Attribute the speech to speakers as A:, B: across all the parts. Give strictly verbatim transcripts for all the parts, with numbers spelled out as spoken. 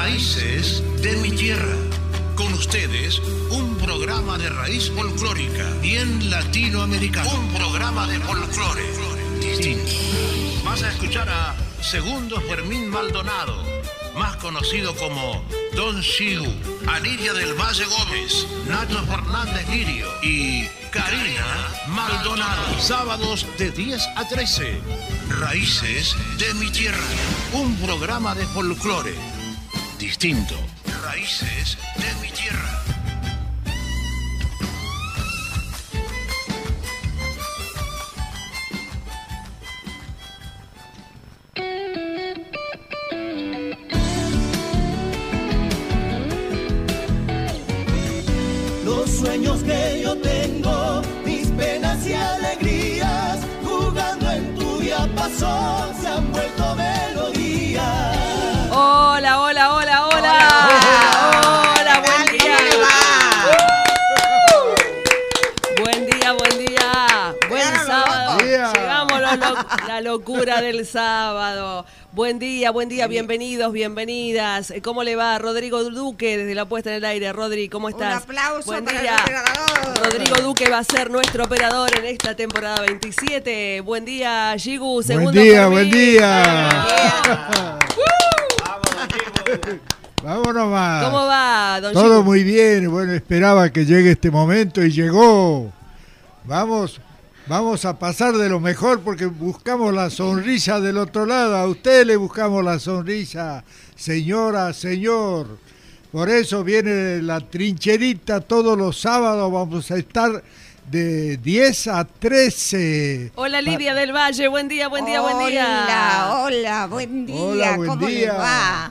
A: Raíces de mi tierra. Con ustedes, un programa de raíz folclórica, bien latinoamericano. Un programa de folclore distinto. Vas a escuchar a Segundo Fermín Maldonado, más conocido como Don Sigu, a Lidia del Valle Gómez, Nacho Fernández Lirio y Karina Maldonado. Sábados de diez a trece. Raíces de mi tierra. Un programa de folclore distinto. Raíces de mi tierra.
B: Los sueños que yo tengo, mis penas y alegrías, jugando en tu diapasón, se han vuelto melodía.
C: Hola, hola, hola, hola. Hola, hola, hola, buen día. Uh, buen día, buen día. Buen sábado. Llegamos lo, lo, la locura del sábado. Buen día, buen día, bienvenidos, bienvenidas. ¿Cómo le va? Rodrigo Duque desde la puesta en el aire. Rodri, ¿cómo estás?
D: Un aplauso
C: buen
D: para
C: día.
D: el operador.
C: Rodrigo Duque va a ser nuestro operador en esta temporada veintisiete. Buen día, Gigu. Segundo
E: Buen día,
C: Fermín.
E: buen día.
C: Uh.
E: Vamos nomás.
C: ¿Cómo va, don
E: Todo
C: Gigu?
E: muy bien. Bueno, esperaba que llegue este momento y llegó. Vamos, vamos a pasar de lo mejor porque buscamos la sonrisa del otro lado. A usted le buscamos la sonrisa, señora, señor. Por eso viene la trincherita todos los sábados. Vamos a estar de diez a trece.
C: Hola, Lidia del Valle. Buen día, buen día, buen día.
D: Hola, hola, buen día.
E: Hola, buen
D: ¿Cómo
E: día.
D: le va?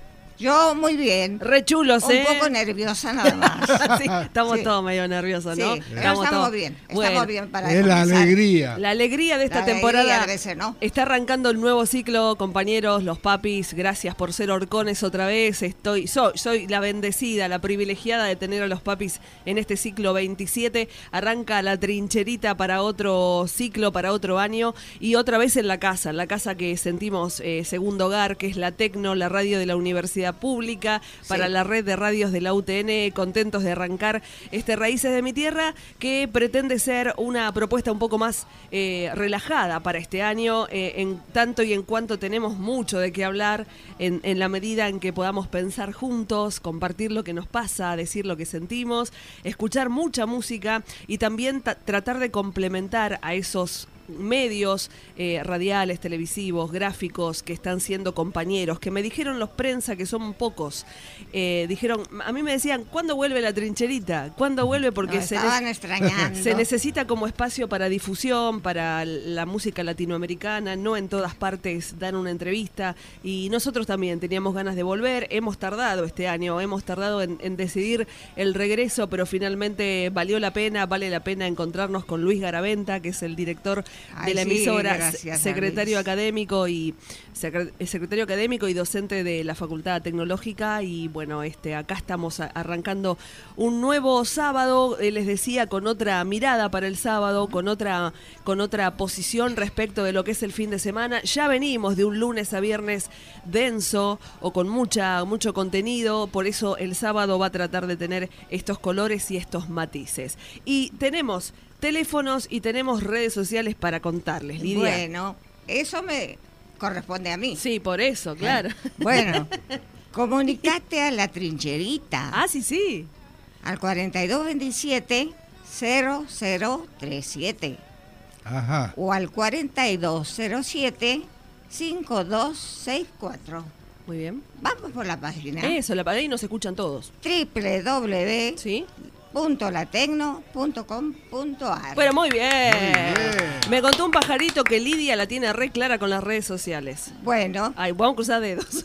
D: Yo muy bien.
C: Re chulos,
D: Un
C: ¿eh?
D: poco nerviosa nada más.
C: Sí, estamos
D: Sí.
C: todos medio nerviosos,
D: Sí,
C: ¿no?
D: pero estamos
C: todos-
D: bien. Estamos
C: Bueno,
D: bien para
E: Es la
D: comenzar.
E: alegría.
C: La alegría de esta
D: La alegría
C: temporada
D: debe ser, ¿no?
C: está arrancando el nuevo ciclo, compañeros, los papis. Gracias por ser horcones otra vez. Estoy, soy, soy la bendecida, la privilegiada de tener a los papis en este ciclo veintisiete. Arranca la trincherita para otro ciclo, para otro año y otra vez en la casa, en la casa que sentimos eh, segundo hogar, que es la Tecno, la radio de la Universidad Pública, para
D: Sí.
C: la red de radios de la U T N, contentos de arrancar este Raíces de mi Tierra, que pretende ser una propuesta un poco más eh, relajada para este año, eh, en tanto y en cuanto tenemos mucho de qué hablar, en, en la medida en que podamos pensar juntos, compartir lo que nos pasa, decir lo que sentimos, escuchar mucha música y también ta- tratar de complementar a esos medios eh, radiales, televisivos, gráficos que están siendo compañeros, que me dijeron los prensa que son pocos, eh, dijeron, a mí me decían, ¿cuándo vuelve la trincherita? ¿Cuándo vuelve? Porque
D: Nos
C: se,
D: estaban
C: ne-
D: extrañando.
C: se necesita como espacio para difusión, para la música latinoamericana, no en todas partes dan una entrevista y nosotros también teníamos ganas de volver, hemos tardado este año, hemos tardado en, en decidir el regreso, pero finalmente valió la pena, vale la pena encontrarnos con Luis Garaventa, que es el director
D: Ay,
C: de la
D: sí,
C: emisora,
D: gracias,
C: secretario
D: Luis.
C: académico y secre- secretario académico y docente de la Facultad Tecnológica y bueno, este acá estamos a- arrancando un nuevo sábado, eh, les decía, con otra mirada para el sábado, con otra con otra posición respecto de lo que es el fin de semana. Ya venimos de un lunes a viernes denso o con mucha mucho contenido, por eso el sábado va a tratar de tener estos colores y estos matices. Y tenemos teléfonos y tenemos redes sociales para contarles, Lidia.
D: Bueno, eso me corresponde a mí.
C: Sí, por eso, claro.
D: Bueno, comunicate a la trincherita
C: Ah, sí, sí.
D: al cuarenta y dos veintisiete cero cero treinta y siete
E: Ajá.
D: o al cuarenta y dos cero siete cincuenta y dos sesenta y cuatro.
C: Muy bien.
D: Vamos por la página
C: Eso, la pagué y nos escuchan todos.
D: doble u doble u doble u
C: ¿Sí?
D: punto latecno punto com punto a r.
C: Pero muy bien.
E: Muy bien.
C: Me contó un pajarito que Lidia la tiene re clara con las redes sociales.
D: Bueno,
C: Ay, vamos a cruzar dedos.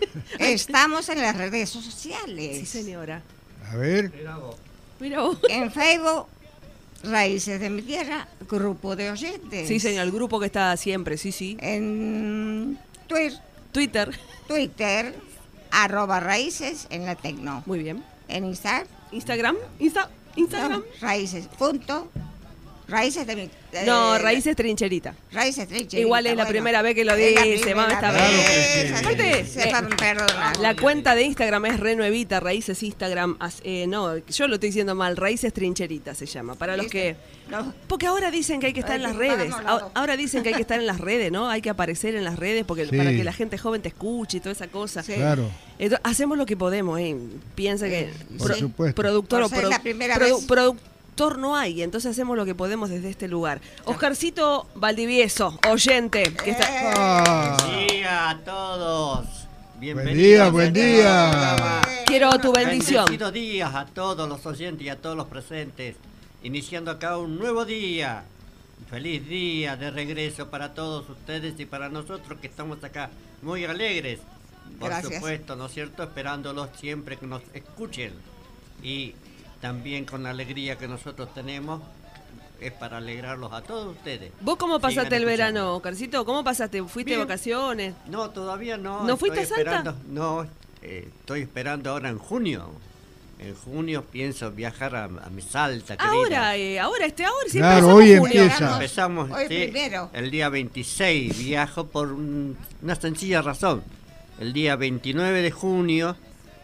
D: estamos en las redes sociales.
C: Sí, señora.
E: A ver.
C: Mira vos.
D: En Facebook, Raíces de mi Tierra, grupo de oyentes.
C: Sí, señor, el grupo que está siempre, sí, sí.
D: En Twitter,
C: Twitter.
D: Twitter, arroba Raíces en la Tecno.
C: Muy bien.
D: En Instagram,
C: Instagram. Insta, Instagram.
D: no, Raíces punto Raíces de mi... eh,
C: No, Raíces Trincherita.
D: Raíces Trincherita.
C: Igual es la
D: bueno.
C: primera vez que lo
D: Es la
C: dice,
D: primera
C: mamá, está
E: Claro
C: bien.
E: que sí.
D: vez,
C: Aparte,
D: sepan
C: eh,
D: perdonar.
C: La cuenta de Instagram es renuevita, Raíces Instagram. as- eh, no, yo lo estoy diciendo mal, Raíces Trincherita se llama. Para los que...
D: No,
C: Porque ahora dicen que hay que estar en las
D: Ay,
C: redes.
D: vamos,
C: Ahora-
D: vamos.
C: Ahora dicen que hay que estar en las redes, ¿no? Hay que aparecer en las redes porque
E: Sí.
C: para que la gente joven te escuche y toda esa cosa.
D: Sí.
E: Claro.
C: Entonces, hacemos lo que podemos, ¿eh? Piensa que
E: Por supuesto.
C: productor
D: Por
C: o
D: ser
C: produ-
D: la primera
C: produ-
D: vez.
C: productor no hay, entonces hacemos lo que podemos desde este lugar. Oscarcito Valdivieso, oyente, que está...
E: Ah,
F: Buen día a todos. Bienvenidos.
E: día, buen
F: a este
E: día.
F: programa.
C: Quiero tu bendición.
F: Bendecidos días a todos los oyentes y a todos los presentes. Iniciando acá un nuevo día. Un feliz día de regreso para todos ustedes y para nosotros que estamos acá muy alegres. Por
D: Gracias.
F: supuesto, ¿no es cierto? Esperándolos siempre que nos escuchen. Y también con la alegría que nosotros tenemos es para alegrarlos a todos ustedes.
C: ¿Vos cómo
F: Sigan
C: pasaste el
F: escuchando.
C: verano, Oscarcito? ¿Cómo pasaste? ¿Fuiste de
F: Bien.
C: vacaciones?
F: No, todavía no.
C: ¿No fuiste
F: estoy
C: a Salta?
F: esperando- No, eh, estoy esperando ahora en junio. En junio pienso viajar a, a mi Salta, querida.
C: Ahora, eh, ahora, este ahora, si
E: Claro,
C: empezamos
E: hoy
C: junio.
E: empieza.
F: Empezamos
D: Hoy
F: sí,
D: primero.
F: el día veintiséis. Viajo por un- una sencilla razón. El día veintinueve de junio,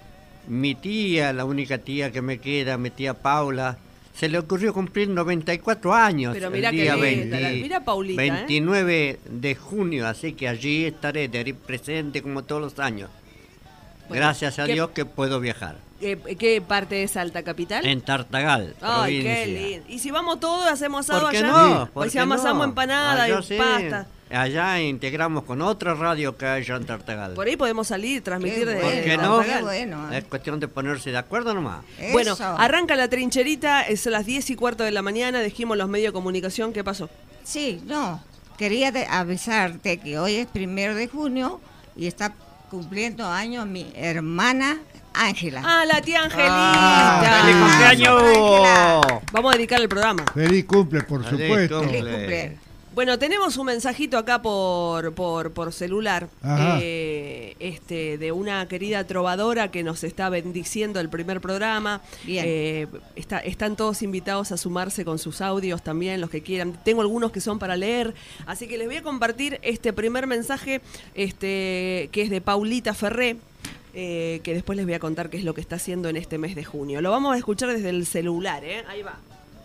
F: mi tía, la única tía que me queda, mi tía Paula, se le ocurrió cumplir noventa y cuatro años.
C: Pero
F: el
C: mirá qué
F: día
C: linda, la-
F: veinte
C: mirá Paulita, ¿eh?
F: veintinueve de junio, así que allí estaré de ahí presente como todos los años.
C: Bueno,
F: Gracias a
C: ¿qué-
F: Dios que puedo viajar.
C: Eh, ¿Qué parte de Salta capital?
F: En Tartagal,
C: Ay,
F: provincia.
C: qué lindo. Y si vamos todos, hacemos asado
F: ¿Por qué
C: allá.
F: no?
C: Hoy
F: ¿Por
C: se
F: qué
C: amasamos
F: no?
C: empanada
F: Allá
C: y
F: sí.
C: pasta.
F: Allá integramos con otra radio que hay allá en Tartagal.
C: Por ahí podemos salir, transmitir
D: Qué
C: de
F: ¿Por
D: bueno,
F: qué no?
D: qué bueno, ¿eh?
F: Es cuestión de ponerse de acuerdo nomás.
C: Bueno,
D: Eso.
C: arranca la trincherita, es a las diez y cuarto de la mañana, dijimos los medios de comunicación, ¿qué pasó?
D: Sí, no. Quería de- avisarte que hoy es primero de junio y está cumpliendo años mi hermana Ángela.
C: Ah, la tía Angelita.
F: Ah, ¡Feliz cumpleaños!
D: Ángela.
C: Vamos a dedicar el programa.
E: feliz cumple, por
F: Feliz
E: supuesto.
F: cumple.
D: Feliz cumpleaños.
C: Bueno, tenemos un mensajito acá por, por, por celular,
E: Ajá.
C: eh, este, de una querida trovadora que nos está bendiciendo el primer programa.
D: Bien.
C: Eh, está, están todos invitados a sumarse con sus audios también, los que quieran. Tengo algunos que son para leer, así que les voy a compartir este primer mensaje, este, que es de Paulita Ferré. Eh, que después les voy a contar qué es lo que está haciendo en este mes de junio. Lo vamos a escuchar desde el celular, ¿eh? Ahí va.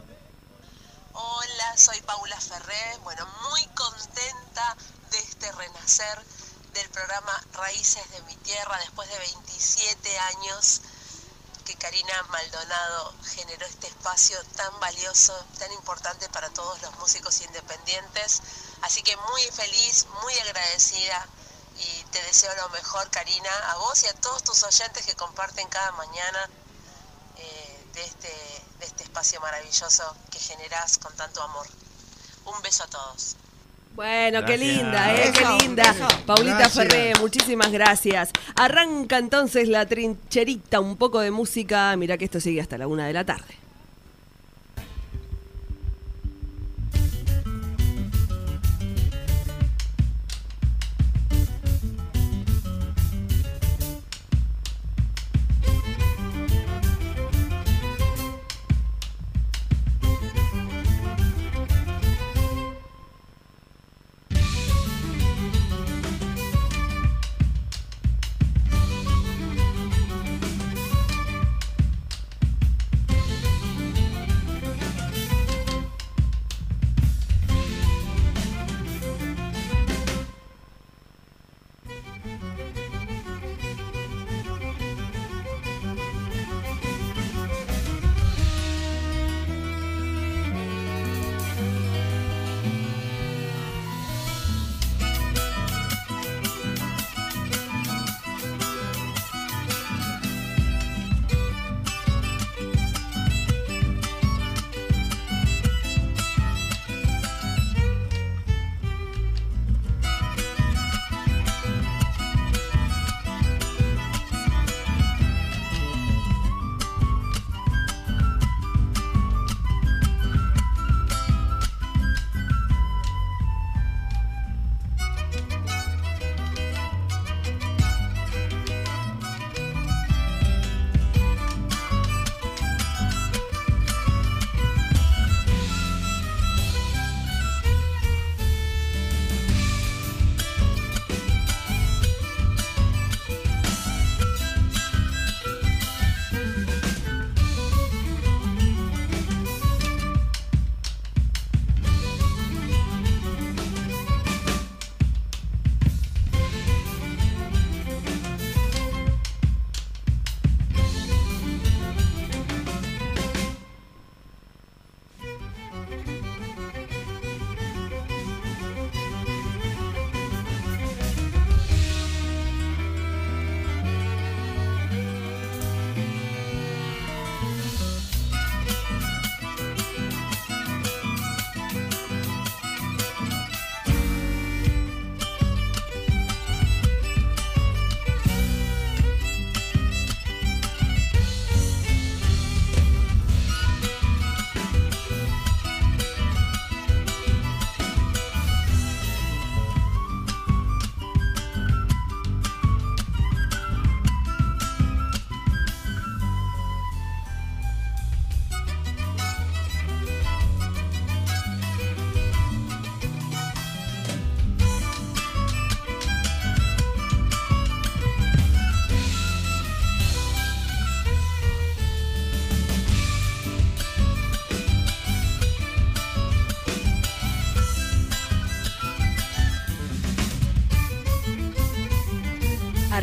G: Hola, soy Paula Ferré. Bueno, muy contenta de este renacer del programa Raíces de mi Tierra después de veintisiete años que Karina Maldonado generó este espacio tan valioso, tan importante para todos los músicos independientes. Así que muy feliz, muy agradecida y te deseo lo mejor, Karina, a vos y a todos tus oyentes que comparten cada mañana eh, de, este, de este espacio maravilloso que generás con tanto amor. Un beso a todos.
C: Bueno, qué
F: Gracias.
C: linda, ¿eh? Qué
D: Eso,
C: linda.
D: eso.
C: Paulita
E: Gracias.
C: Ferré, muchísimas gracias. Arranca entonces la trincherita, un poco de música. Mirá que esto sigue hasta la una de la tarde.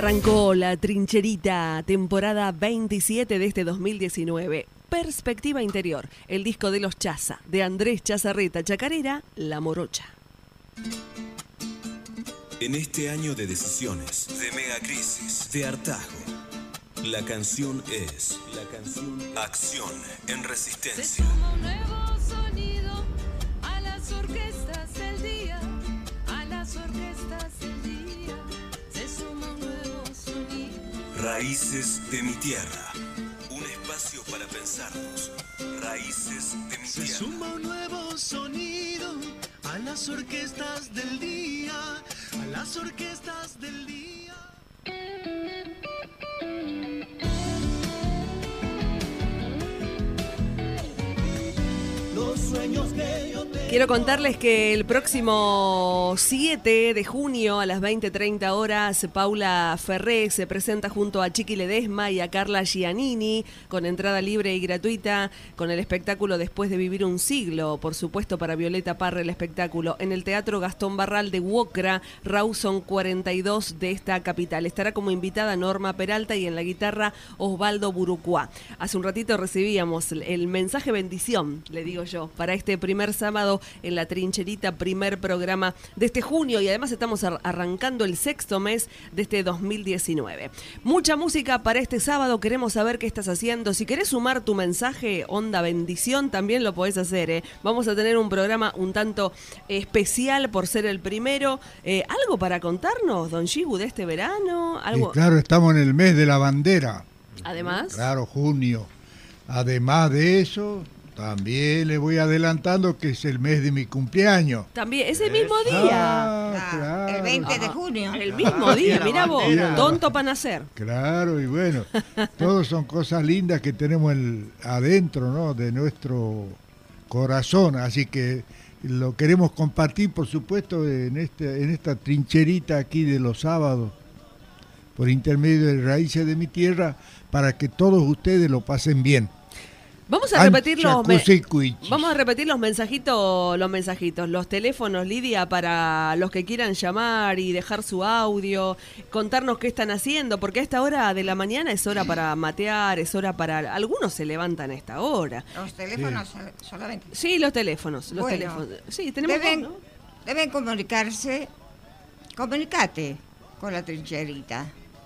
C: Arrancó La Trincherita, temporada veintisiete de este dos mil diecinueve. Perspectiva Interior, el disco de los Chaza, de Andrés Chazarreta, chacarera, La Morocha.
H: En este año de decisiones, de megacrisis, de hartazgo, la canción es la canción Acción en Resistencia.
I: Se suma un nuevo sonido a las orquestas del día, a las orquestas del día. Se suma un nuevo sonido.
H: Raíces de mi tierra, un espacio para pensarnos. Raíces de mi
B: Se
H: tierra.
B: suma un nuevo sonido a las orquestas del día, a las orquestas del día. Los sueños que yo tengo.
C: Quiero contarles que el próximo siete de junio a las veinte treinta horas, Paula Ferré se presenta junto a Chiqui Ledesma y a Carla Giannini con entrada libre y gratuita con el espectáculo Después de vivir un siglo, por supuesto para Violeta Parra el espectáculo, en el Teatro Gastón Barral de Huocra, Rawson cuarenta y dos de esta capital. Estará como invitada Norma Peralta y en la guitarra Osvaldo Burucuá. Hace un ratito recibíamos el mensaje bendición, le digo yo, para este primer sábado en La Trincherita, primer programa de este junio, y además estamos ar- arrancando el sexto mes de este dos mil diecinueve. Mucha música para este sábado, queremos saber qué estás haciendo. Si querés sumar tu mensaje, onda bendición, también lo podés hacer, ¿eh? Vamos a tener un programa un tanto especial por ser el primero. Eh, ¿Algo para contarnos, don Shibu, de este verano? ¿Algo?
E: Y claro, estamos en el mes de la bandera.
C: Además.
E: Claro, junio. Además de eso, también le voy adelantando que es el mes de mi cumpleaños.
C: También, ese mismo día.
E: Ah,
D: Ah,
E: claro.
D: el veinte de
C: Ajá.
D: junio.
C: El mismo día,
F: la
C: mirá vos,
F: bandera.
C: tonto para nacer.
E: Claro, y bueno, todos son cosas lindas que tenemos el, adentro, ¿no?, de nuestro corazón, así que lo queremos compartir, por supuesto, en este en esta trincherita aquí de los sábados, por intermedio de Raíces de mi Tierra, para que todos ustedes lo pasen bien.
C: Vamos a repetir los me-
E: Anchacusicuichis.
C: Vamos a repetir los mensajitos, los mensajitos, los teléfonos, Lidia, para los que quieran llamar y dejar su audio, contarnos qué están haciendo, porque a esta hora de la mañana es hora para matear, es hora para... Algunos se levantan a esta hora.
D: Los teléfonos sol- solamente.
C: Sí, los teléfonos, los
D: Bueno,
C: teléfonos. Sí, tenemos
D: Deben,
C: dos, ¿no?
D: deben comunicarse, comunicate con La Trincherita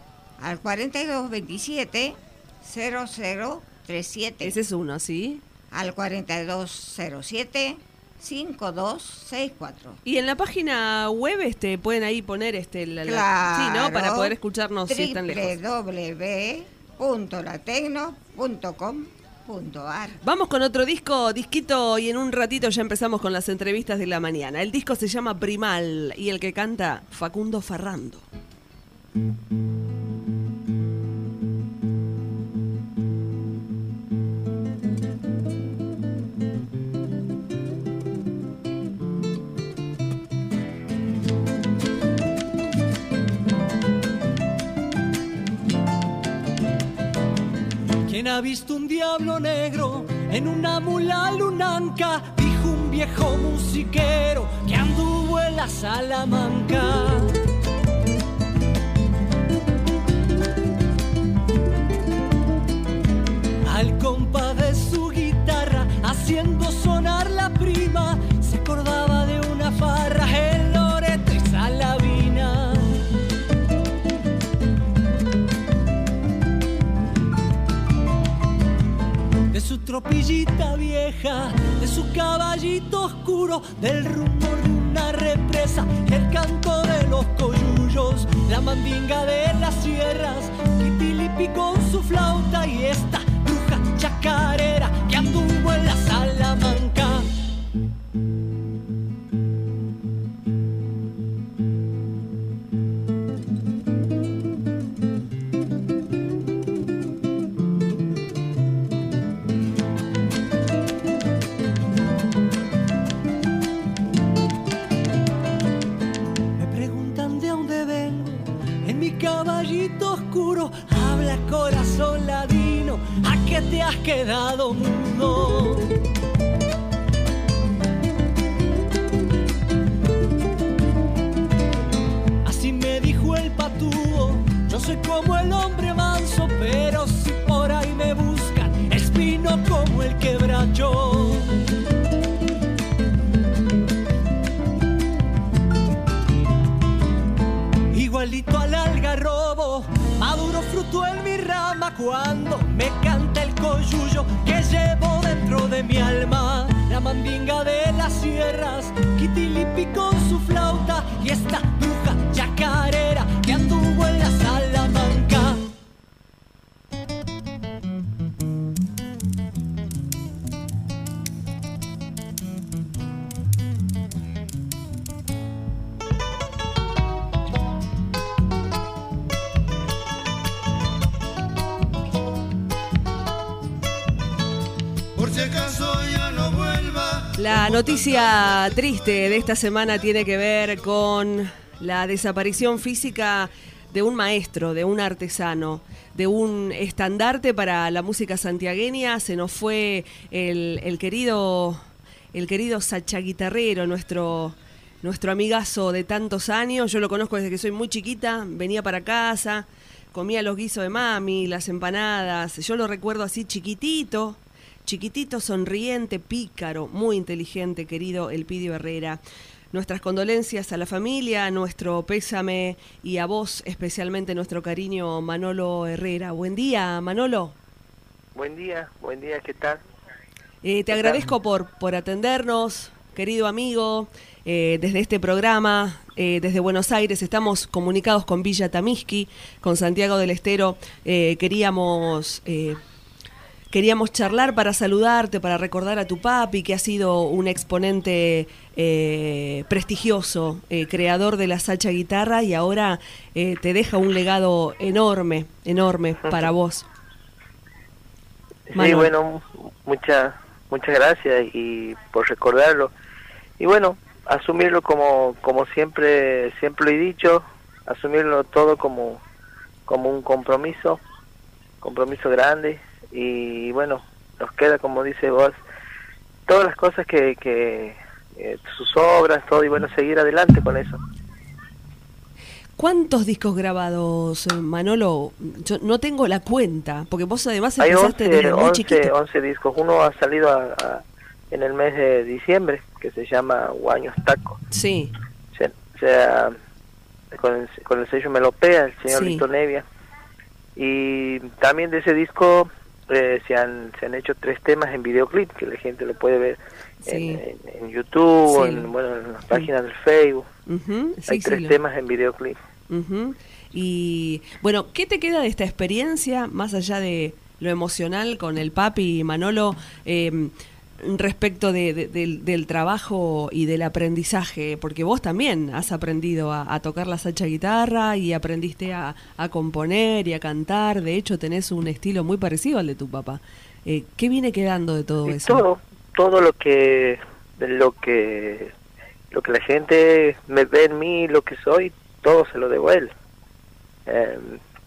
D: al cuarenta y dos veintisiete cero cero treinta y siete,
C: Ese es uno, ¿sí?
D: al cuarenta y dos cero siete cincuenta y dos sesenta y cuatro.
C: Y en la página web este pueden ahí poner este la, la-
D: Claro.
C: sí, ¿no? Para poder escucharnos si están lejos.
D: doble u doble u doble u punto latecno punto com punto ar.
C: Vamos con otro disco, disquito, y en un ratito ya empezamos con las entrevistas de la mañana. El disco se llama Primal y el que canta Facundo Farrando.
B: ¿Quién ha visto un diablo negro en una mula lunanca? Dijo un viejo musiquero que anduvo en la Salamanca. Al compa de su guitarra, haciendo sonar la prima, se acordaba de una farra en Loreto y Salavina. De su tropillita vieja, de su caballito oscuro, del rumor de una represa, el canto de los coyullos, la mandinga de las sierras, Kitilipi con su flauta y esta bruja chacarera que anduvo en la Salamanca. Caballito oscuro, habla corazón ladino, ¿a qué te has quedado mudo? Así me dijo el patúo, yo soy como el hombre manso, pero si por ahí me buscan, espino como el quebracho. Igualito al algarrobo, maduro fruto en mi rama cuando me canta el coyuyo que llevo dentro de mi alma. La mandinga de las sierras, Kitilipi con su flauta y esta bruja chacarera que anduvo en la Salamanca.
C: La noticia triste de esta semana tiene que ver con la desaparición física de un maestro, de un artesano, de un estandarte para la música santiagueña. Se nos fue el, el querido, el querido Sacha Guitarrero, nuestro, nuestro amigazo de tantos años. Yo lo conozco desde que soy muy chiquita, venía para casa, comía los guisos de mami, las empanadas. Yo lo recuerdo así chiquitito. Chiquitito, sonriente, pícaro, muy inteligente, querido Elpidio Herrera. Nuestras condolencias a la familia, nuestro pésame y a vos especialmente nuestro cariño, Manolo Herrera. Buen día, Manolo.
J: Buen día, buen día, ¿qué tal?
C: Eh, te agradezco por, por atendernos, querido amigo, eh, desde este programa, eh, desde Buenos Aires. Estamos comunicados con Villa Tamisqui, con Santiago del Estero. Eh, queríamos... Eh, Queríamos charlar para saludarte, para recordar a tu papi, que ha sido un exponente eh, prestigioso, eh, creador de la Sacha Guitarra, y ahora eh, te deja un legado enorme, enorme para vos.
J: Sí,
C: Manuel.
J: bueno, muchas muchas gracias y por recordarlo. Y bueno, asumirlo como como siempre siempre lo he dicho, asumirlo todo como como un compromiso, compromiso grande. Y bueno, nos queda, como dice vos, todas las cosas que, que eh, sus obras, todo, y bueno, seguir adelante con eso.
C: ¿Cuántos discos grabados, Manolo? Yo no tengo la cuenta, porque vos además
J: Hay
C: empezaste
J: once,
C: desde muy
J: once,
C: chiquito.
J: once discos. Uno ha salido a, a, en el mes de diciembre, que se llama Guaños Taco.
C: Sí.
J: O sea, o sea, con, el, con el sello Melopea, el señor
C: Sí.
J: Lito Nevia. Y también de ese disco... Eh, se han se han hecho tres temas en videoclip que la gente lo puede ver
C: Sí.
J: en, en, en YouTube,
C: Sí.
J: o en, bueno, en las páginas del Facebook.
C: Ujú, sí,
J: Hay
C: sí,
J: tres
C: lo-
J: temas en videoclip.
C: Ujú. Y bueno, ¿qué te queda de esta experiencia, más allá de lo emocional con el papi Manolo, eh, respecto de, de- del, del trabajo y del aprendizaje? Porque vos también has aprendido a, a tocar la Sacha Guitarra y aprendiste a, a componer y a cantar. De hecho, tenés un estilo muy parecido al de tu papá. Eh, ¿Qué viene quedando de todo
J: Y
C: eso?
J: todo todo lo que lo que lo que la gente me ve en mí, lo que soy, todo se lo debo a él. Eh,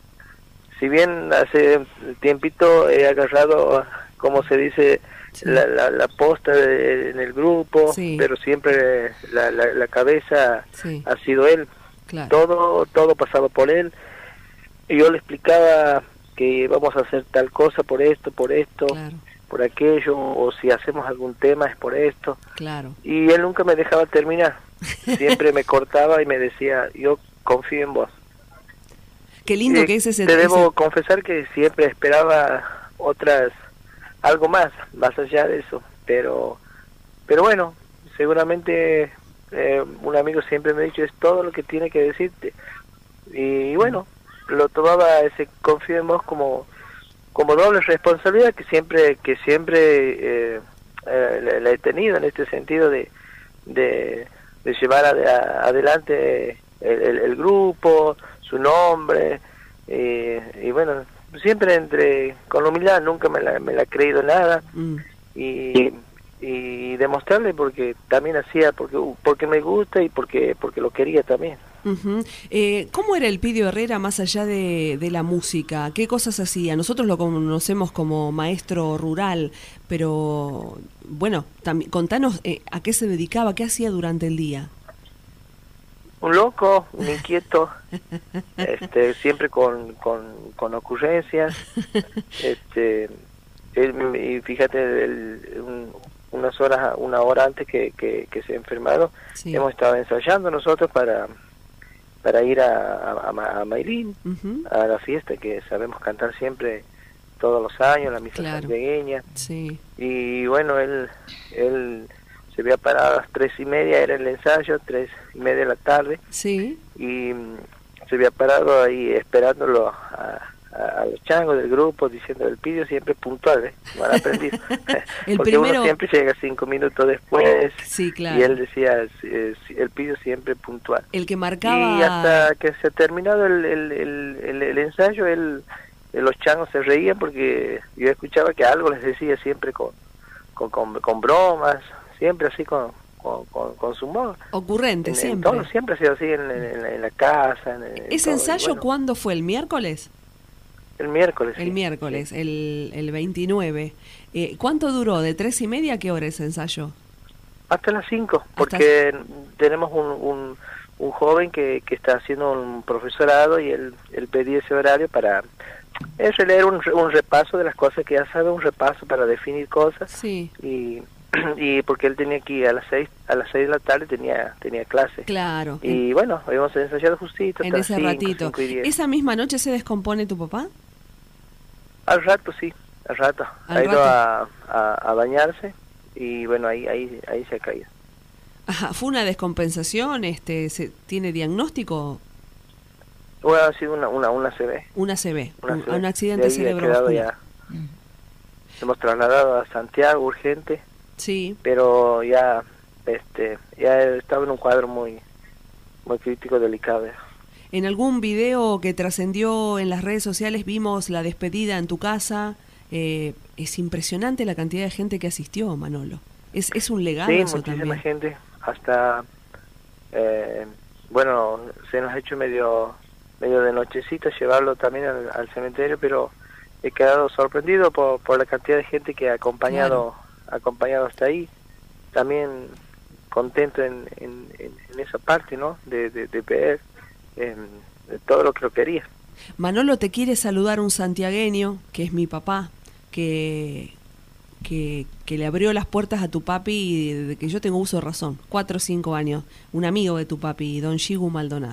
J: si bien hace tiempito he agarrado, como se dice,
C: Sí.
J: la, la, la posta de- en el grupo,
C: Sí.
J: pero siempre la, la, la cabeza
C: Sí,
J: ha sido él.
C: claro.
J: Todo todo pasaba por él. Y yo le explicaba que vamos a hacer tal cosa por esto, por esto,
C: Claro,
J: por aquello, o si hacemos algún tema es por esto.
C: claro.
J: Y él nunca me dejaba terminar. Siempre me cortaba y me decía, yo confío en vos.
C: Qué lindo
J: Eh,
C: que es ese...
J: Te debo
C: ese-
J: confesar que siempre esperaba otras, algo más, más allá de eso. Pero, pero bueno, seguramente eh, un amigo siempre me ha dicho, es todo lo que tiene que decirte. Y bueno, lo tomaba ese confío en vos como como doble responsabilidad que siempre que siempre eh, eh, la, la he tenido en este sentido de de, de llevar ad, a, adelante el, el, el grupo, su nombre, eh, y bueno, siempre entre con humildad, nunca me la, me la he creído nada.
C: Mm.
J: y, y demostrarle porque también hacía porque porque me gusta y porque porque lo quería también.
C: Ujú. Eh, ¿Cómo era Elpidio Herrera más allá de, de la música? ¿Qué cosas hacía? Nosotros lo conocemos como maestro rural, pero bueno, también, contanos eh, a qué se dedicaba, qué hacía durante el día.
J: un loco, un inquieto, este, siempre con, con, con ocurrencias, este, él, y fíjate, el, un, unas horas, una hora antes que, que, que se ha enfermado, sí. hemos estado ensayando nosotros para para ir a, a, a Mayrín, uh-huh. a la fiesta que sabemos cantar siempre todos los años, la misa
C: claro.
J: santiagueña.
C: Sí.
J: Y bueno, él él se había parado a las tres y media, era el ensayo, tres y media de la tarde.
C: Sí.
J: Y um, se había parado ahí esperándolo a, a, a los changos del grupo, diciendo el Pidio siempre puntual, ¿eh? Mal aprendido.
C: el
J: Porque
C: primero...
J: uno siempre llega cinco minutos después.
C: Sí, claro.
J: Y él decía, eh, el Pidio siempre puntual.
C: El que marcaba...
J: Y hasta que se ha terminado el, el, el, el, el ensayo, él, los changos se reían porque yo escuchaba que algo les decía siempre con, con, con, con bromas, siempre así con... Con, con, con su humor.
C: Ocurrente,
J: en,
C: siempre.
J: En todo, siempre ha sido así en, en, en la casa. En, en
C: ¿Ese
J: todo,
C: ensayo
J: bueno,
C: cuándo fue? ¿El miércoles?
J: El miércoles,
C: El
J: sí,
C: miércoles,
J: sí.
C: El, el veintinueve. Eh, ¿Cuánto duró? ¿De tres y media a qué hora ese ensayo?
J: Hasta las cinco, porque Hasta... tenemos un, un, un joven que, que está haciendo un profesorado y él, él pedía ese horario para... Es leer un, un repaso de las cosas que ya sabe, un repaso para definir cosas.
C: Sí.
J: Y... y porque él tenía que ir a las seis a las seis de la tarde tenía tenía clase,
C: claro,
J: y en, bueno, habíamos ensayado justito
C: en ese
J: cinco,
C: ratito.
J: cinco
C: ¿Esa misma noche se descompone tu papá?
J: Al rato, sí, al rato
C: ¿Al
J: ha ido
C: rato?
J: A, a, a bañarse y bueno, ahí ahí ahí se ha caído.
C: Ajá, ¿fue una descompensación? Este, se, ¿tiene diagnóstico?
J: Bueno, ha sido una una una C V.
C: Una C V,
J: una
C: un,
J: C V.
C: un accidente cerebrovascular.
J: Mm. Hemos trasladado a Santiago urgente.
C: Sí.
J: Pero ya este ya estaba en un cuadro muy muy crítico, delicado.
C: En algún video que trascendió en las redes sociales vimos la despedida en tu casa. Eh, es impresionante la cantidad de gente que asistió, Manolo. Es es un legado,
J: sí,
C: eso
J: muchísima
C: también.
J: gente. Hasta eh, bueno, se nos ha hecho medio medio de nochecita llevarlo también al, al cementerio, pero he quedado sorprendido por, por la cantidad de gente que ha acompañado. Claro. acompañado hasta ahí, también contento en, en, en esa parte, ¿no? De, de, de ver eh, de todo lo que lo quería.
C: Manolo, te quiere saludar un santiagueño, que es mi papá, que, que, que le abrió las puertas a tu papi desde que yo tengo uso de razón, cuatro o cinco años, un amigo de tu papi, don Shigu Maldonado.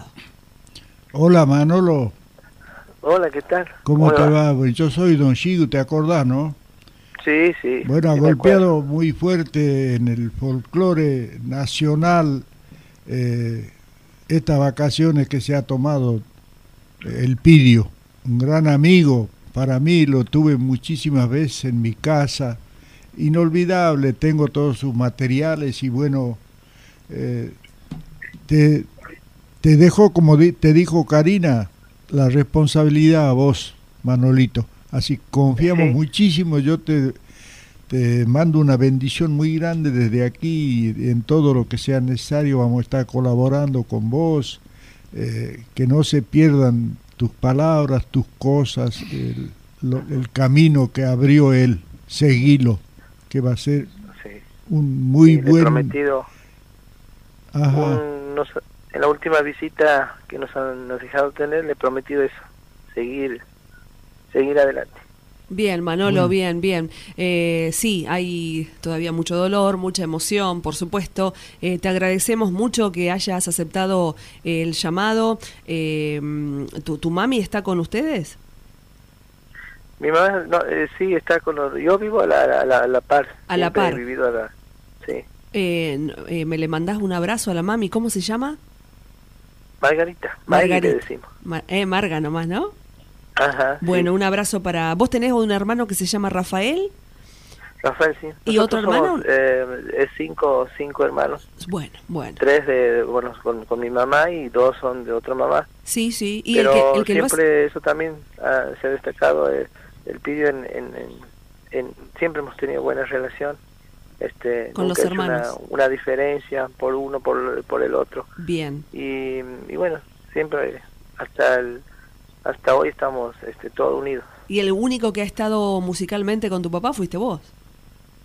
E: Hola, Manolo.
J: Hola, ¿qué tal?
E: ¿Cómo, ¿Cómo te va? va? Yo soy don Shigu, ¿te acordás, no?
J: Sí, sí.
E: Bueno, ha
J: sí
E: golpeado muy fuerte en el folclore nacional eh, estas vacaciones que se ha tomado el Pidio, un gran amigo, para mí lo tuve muchísimas veces en mi casa, inolvidable, tengo todos sus materiales y bueno, eh, te, te dejo, como di, te dijo Karina, la responsabilidad a vos, Manolito. Así confiamos sí. muchísimo, yo te, te mando una bendición muy grande desde aquí, en todo lo que sea necesario vamos a estar colaborando con vos, eh, que no se pierdan tus palabras, tus cosas, el, lo, el camino que abrió él, seguilo, que va a ser sí. un muy
J: sí,
E: buen...
J: prometido.
E: Ajá.
J: Un, nos, en la última visita que nos han nos dejado tener, le he prometido eso, seguir seguir adelante.
C: Bien, Manolo, bueno. bien, bien. Eh, sí, hay todavía mucho dolor, mucha emoción, por supuesto. Eh, te agradecemos mucho que hayas aceptado el llamado. Eh, ¿tu, ¿Tu mami está con ustedes?
J: Mi mamá, no, eh, sí, está con los... Yo vivo a la, a la, a la par.
C: A la par.
J: He vivido a la... Sí.
C: Eh, eh, ¿Me le mandás un abrazo a la mami? ¿Cómo se llama?
J: Margarita.
C: Margarita.
J: Le decimos.
C: Mar eh, Marga nomás, ¿no?
J: Ajá.
C: Bueno,
J: sí.
C: un abrazo para... ¿Vos tenés un hermano que se llama Rafael?
J: Rafael, sí.
C: ¿Y otro hermano?
J: Somos, eh, cinco, cinco hermanos.
C: Bueno, bueno.
J: Tres de, bueno, con, con mi mamá y dos son de otra mamá.
C: Sí, sí. ¿Y
J: Pero
C: el que, el que
J: siempre
C: no es...
J: eso también uh, se ha destacado, eh, el Pidio en, en, en, en... Siempre hemos tenido buena relación. Este,
C: con los hermanos.
J: Una, una diferencia por uno, por, por el otro.
C: Bien.
J: Y, y bueno, siempre hasta el... Hasta hoy estamos este, todos unidos.
C: ¿Y el único que ha estado musicalmente con tu papá fuiste vos?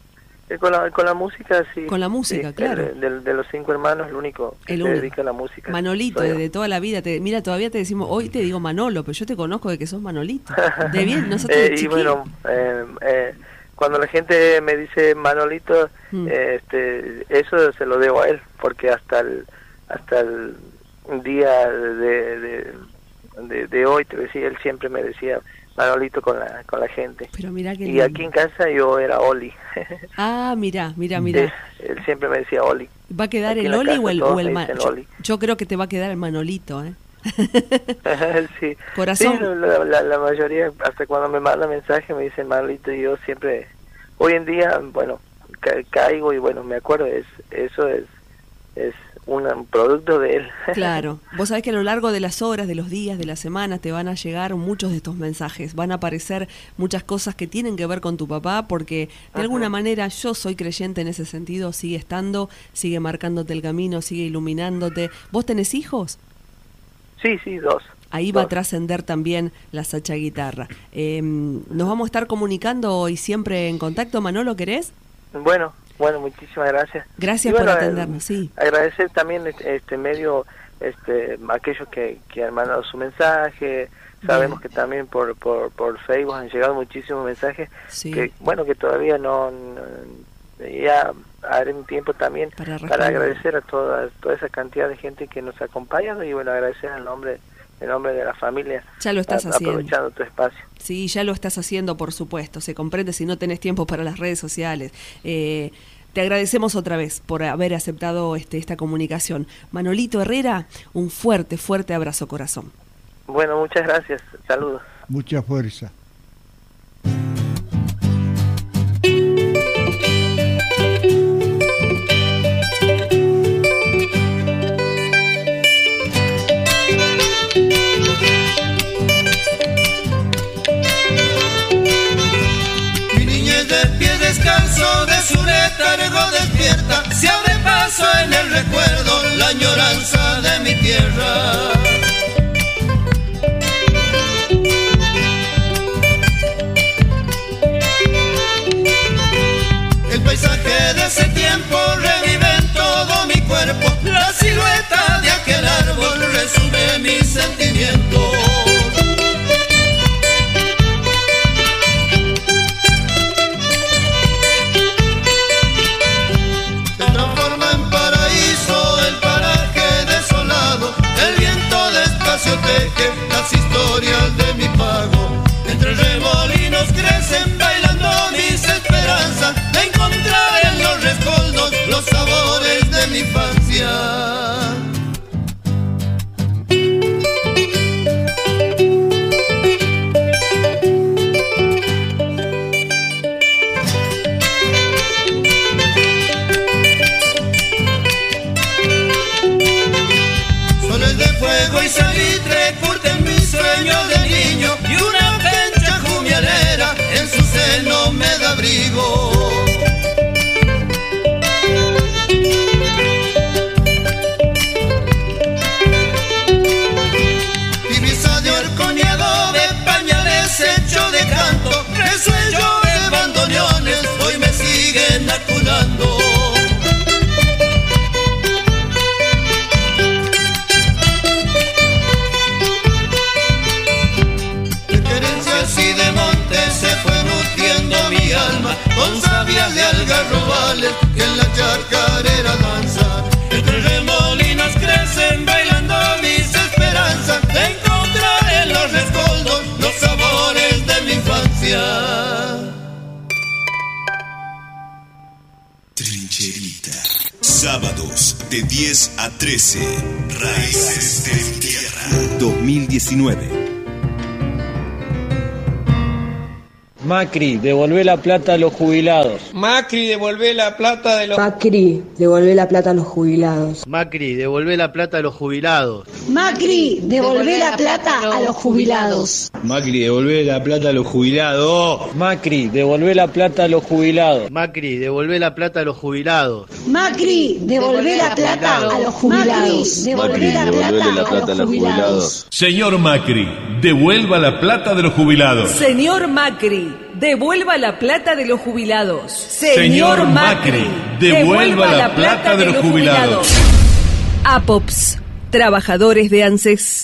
J: Eh, Con la, con la música, sí.
C: Con la música,
J: sí,
C: claro.
J: De, de- de los cinco hermanos, el único que
C: El
J: se
C: único.
J: dedica a la música.
C: Manolito,
J: soy yo.
C: de toda la vida. Te, mira, todavía te decimos, hoy te digo Manolo, pero yo te conozco de que sos Manolito. De bien, nosotros
J: Eh,
C: de
J: y
C: chiquito.
J: bueno, eh, eh, cuando la gente me dice Manolito,
C: Mm.
J: eh, este, eso se lo debo a él, porque hasta el, hasta el día de, de, de, de hoy, te decía, él siempre me decía Manolito con la, con la gente.
C: Pero mira que
J: Y
C: lindo.
J: aquí en casa yo era Oli.
C: Ah, mira, mira, mira.
J: Eh, él siempre me decía Oli.
C: ¿Va a quedar
J: Aquí en
C: el
J: la
C: Oli
J: casa
C: o el,
J: todos
C: o el
J: me
C: Ma-
J: dicen
C: yo,
J: Oli.
C: yo creo que te va a quedar el Manolito, ¿eh?
J: Sí.
C: Corazón.
J: Sí, la, la, la mayoría, hasta cuando me manda mensaje me dicen Manolito, y yo siempre, hoy en día, bueno, ca- caigo y bueno, me acuerdo, es eso es es un, un producto de él.
C: Claro. Vos sabés que a lo largo de las horas, de los días, de las semanas, te van a llegar muchos de estos mensajes. Van a aparecer muchas cosas que tienen que ver con tu papá, porque de
J: Ajá.
C: alguna manera yo soy creyente en ese sentido. Sigue estando, sigue marcándote el camino, sigue iluminándote. ¿Vos tenés hijos?
J: Sí, sí, dos.
C: Ahí va a
J: Dos.
C: trascender también la Sacha Guitarra. Eh, nos vamos a estar comunicando y siempre en contacto. Manolo, ¿querés?
J: Bueno, bueno, muchísimas gracias.
C: Gracias
J: Y bueno,
C: por
J: eh,
C: atendernos, sí.
J: Agradecer también este, este medio, este, a aquellos que, que han mandado su mensaje. Sabemos que también por, por, por Facebook han llegado muchísimos mensajes
C: Sí.
J: que, bueno, que todavía no, no- ya haré un tiempo también
C: Para
J: para,
C: responder.
J: agradecer a toda, toda esa cantidad de gente que nos ha acompañado y bueno, agradecer en nombre, en nombre de la familia.
C: Ya lo estás
J: a-
C: haciendo.
J: Aprovechando tu espacio.
C: Sí, ya lo estás haciendo, por supuesto. Se comprende si no tenés tiempo para las redes sociales. Eh, te agradecemos otra vez por haber aceptado este, esta comunicación. Manolito Herrera, un fuerte, fuerte abrazo, corazón.
J: Bueno, muchas gracias. Saludos.
E: Mucha fuerza.
K: Mi niñez de pie descalzo, de su letargo despierta, se abre paso en el recuerdo, la añoranza de mi tierra. El paisaje de ese tiempo revive en todo mi cuerpo, la silueta de aquel árbol resume mis sentimientos. Se transforma en paraíso el paraje desolado, el viento despacio teje las historias de mi pago. Entre remolinos crecen bailando mis esperanzas de encontrar en los rescoldos los sabores de mi infancia. Soles de fuego y salitre curten mis sueños de niño, y una pencha jumialera en su seno me da abrigo. Divisa de horcón y adobe, pañales hechos de canto, resuello de bandoneones hoy me siguen aculando. De querencias y de montes se fue nutriendo mi alma, con sabias de algarrobales que en la chacarera danzan. Entre remolinos crecen bailando mis esperanzas de encontrar en los rescoldos los sabores de mi infancia.
H: Trincherita. Sábados de diez a trece. Raíces de mi tierra. dos mil diecinueve.
L: Macri, devolvé la plata a los jubilados.
M: Macri, devolvé la plata de los...
N: Macri, devolvé la plata a los jubilados.
O: Macri, devolvé la plata a los jubilados.
N: Macri, devolvé la plata a los jubilados.
L: Macri, devolvé la plata a los jubilados. Macri, devolvé la plata a los jubilados.
O: Macri, devolvé la plata a los jubilados.
N: Macri, devolvé la plata a los jubilados. Devolvé la plata a los jubilados.
P: Señor Macri, devuelva la plata de los jubilados.
C: Señor Macri, devuelva la plata de los jubilados.
P: Señor Macri, devuelva la plata de los jubilados.
C: APOPS, trabajadores de ANSES.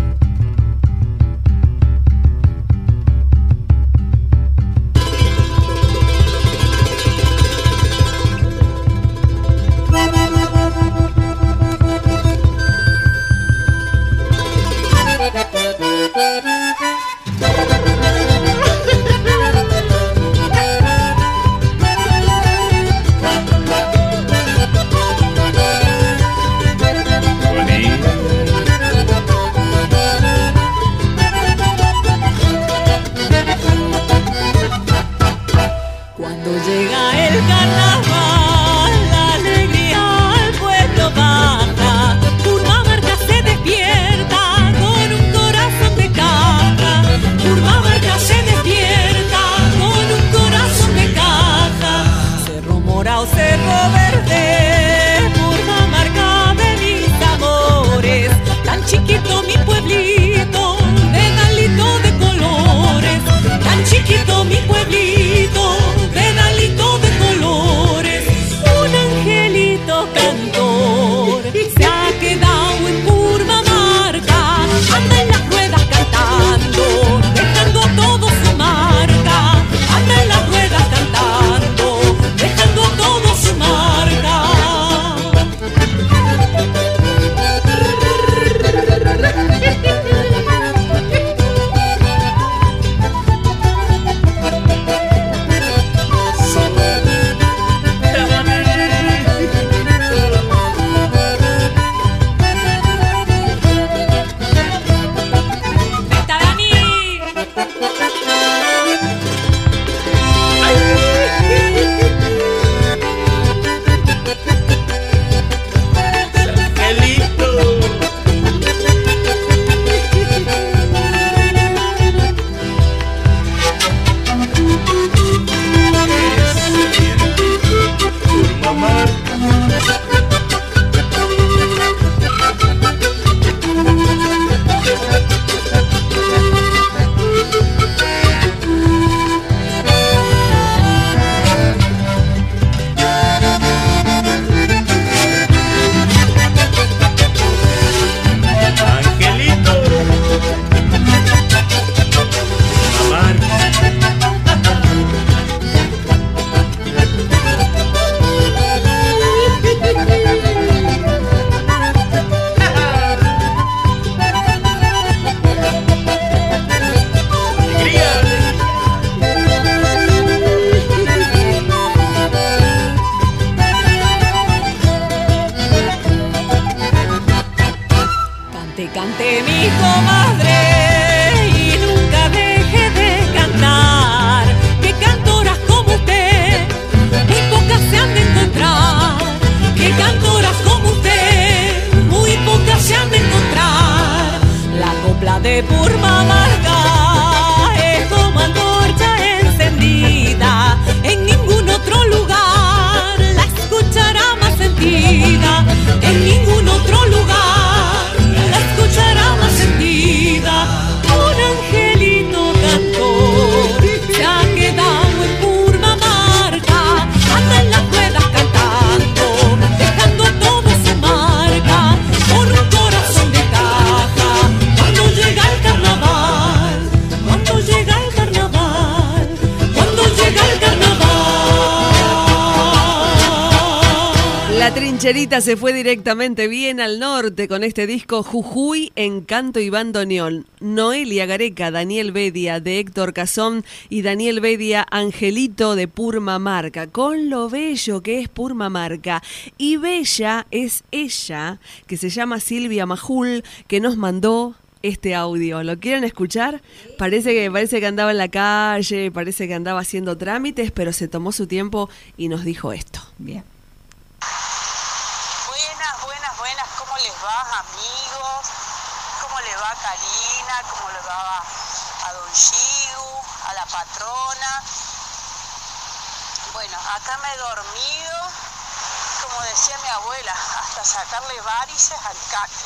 C: Trincherita se fue directamente bien al norte con este disco Jujuy en canto y bandoneón. Noelia Gareca, Daniel Bedia de Héctor Cazón y Daniel Bedia, Angelito de Purmamarca, con lo bello que es Purmamarca. Y bella es ella, que se llama Silvia Majul, que nos mandó este audio. ¿Lo quieren escuchar? Parece que, parece que andaba en la calle, parece que andaba haciendo trámites, pero se tomó su tiempo y nos dijo esto.
D: Bien.
Q: Karina, cómo le va a Don Chigu, a la patrona. Bueno, acá me he dormido, como decía mi abuela, hasta sacarle varices al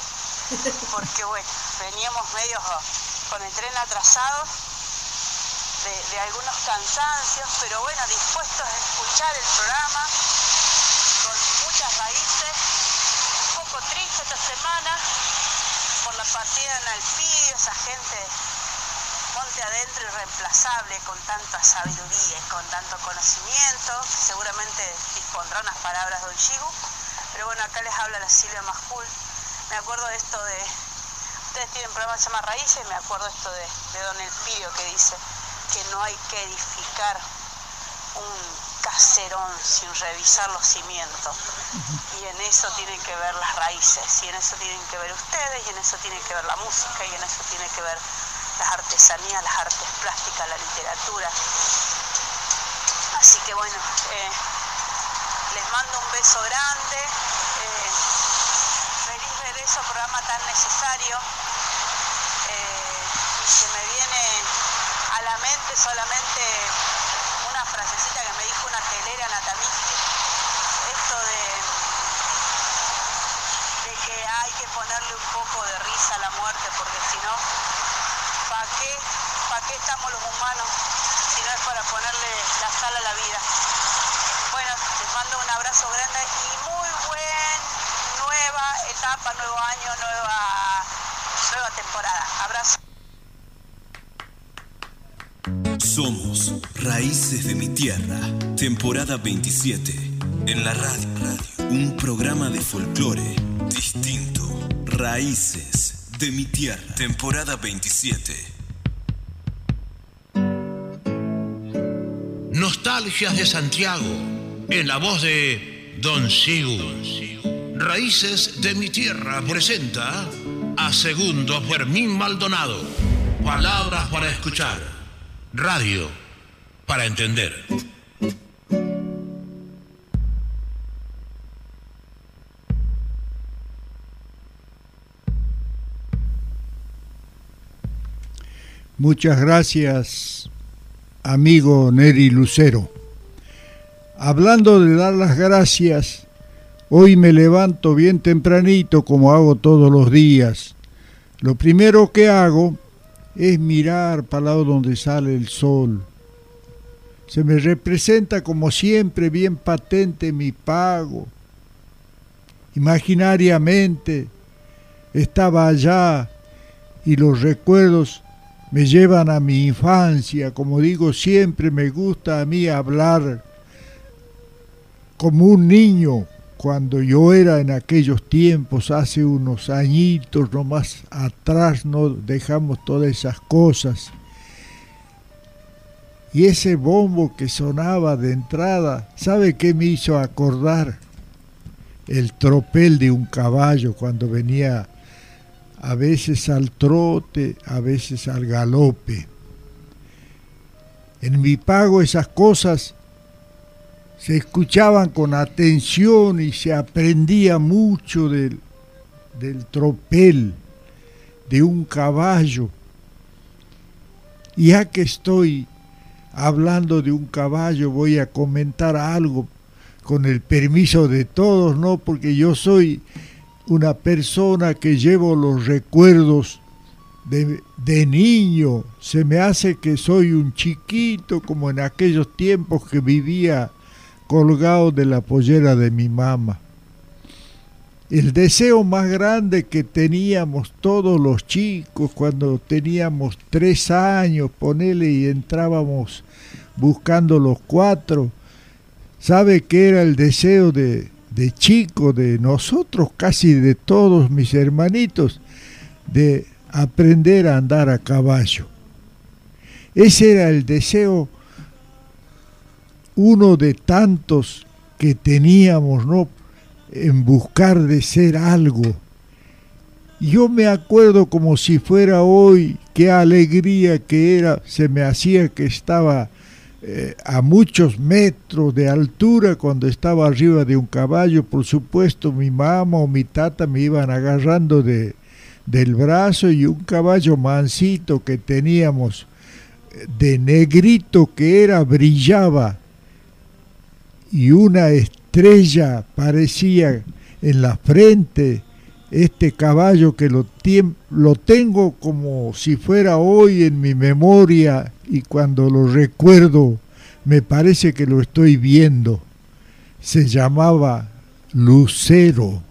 Q: caque. Porque bueno, veníamos medio con el tren atrasado de, de algunos cansancios, pero bueno, dispuestos a escuchar el programa con muchas raíces. Un poco triste esta semana por la partida de Nalpío, esa gente monte adentro irreemplazable con tanta sabiduría y con tanto conocimiento. Seguramente dispondrá unas palabras de Don Chigu, pero bueno, acá les habla la Silvia Majul. Me acuerdo de esto de, ustedes tienen un programa que se llama Raíces, me acuerdo esto de, de Don Elpidio que dice que no hay que edificar un caserón sin revisar los cimientos, y en eso tienen que ver las raíces, y en eso tienen que ver ustedes, y en eso tiene que ver la música, y en eso tiene que ver las artesanías, las artes plásticas, la literatura. Así que bueno, eh, les mando un beso grande, eh, feliz regreso, programa tan necesario, eh, y se me viene a la mente solamente una frasecita que me dijo una telera Natamiki, esto de, de que hay que ponerle un poco de risa a la muerte, porque si no, ¿para qué, ¿para qué estamos los humanos si no es para ponerle la sal a la vida? Bueno, les mando un abrazo grande y muy buen nueva etapa, nuevo año, nueva, nueva temporada. Abrazo.
H: Somos Raíces de mi Tierra, temporada veintisiete. En la radio, radio, un programa de folclore distinto. Raíces de mi Tierra, temporada veintisiete.
A: Nostalgias de Santiago, en la voz de Don Chigu. Raíces de mi Tierra presenta a Segundo Fermín Maldonado. Palabras para escuchar, radio para entender.
E: Muchas gracias, amigo Neri Lucero. Hablando de dar las gracias, hoy me levanto bien tempranito como hago todos los días. Lo primero que hago es mirar para el lado donde sale el sol. Se me representa como siempre bien patente mi pago. Imaginariamente estaba allá y los recuerdos me llevan a mi infancia. Como digo, siempre me gusta a mí hablar como un niño, cuando yo era en aquellos tiempos, hace unos añitos nomás atrás, no dejamos todas esas cosas. Y ese bombo que sonaba de entrada, ¿sabe qué me hizo acordar? El tropel de un caballo cuando venía a veces al trote, a veces al galope. En mi pago esas cosas se escuchaban con atención y se aprendía mucho del, del tropel de un caballo. Y ya que estoy hablando de un caballo, voy a comentar algo con el permiso de todos, ¿no? Porque yo soy una persona que llevo los recuerdos de, de niño. Se me hace que soy un chiquito, como en aquellos tiempos que vivía colgado de la pollera de mi mamá. El deseo más grande que teníamos todos los chicos cuando teníamos tres años, ponele, y entrábamos buscando los cuatro, ¿sabe qué era el deseo de, de chico de nosotros, casi de todos mis hermanitos? De aprender a andar a caballo. Ese era el deseo, uno de tantos que teníamos, ¿no?, en buscar de ser algo. Yo me acuerdo como si fuera hoy, qué alegría que era, se me hacía que estaba eh, a muchos metros de altura cuando estaba arriba de un caballo. Por supuesto, mi mamá o mi tata me iban agarrando de, del brazo, y un caballo mansito que teníamos, de negrito que era, brillaba, y una estrella parecía en la frente, este caballo que lo, tiem- lo tengo como si fuera hoy en mi memoria, y cuando lo recuerdo me parece que lo estoy viendo. Se llamaba Lucero.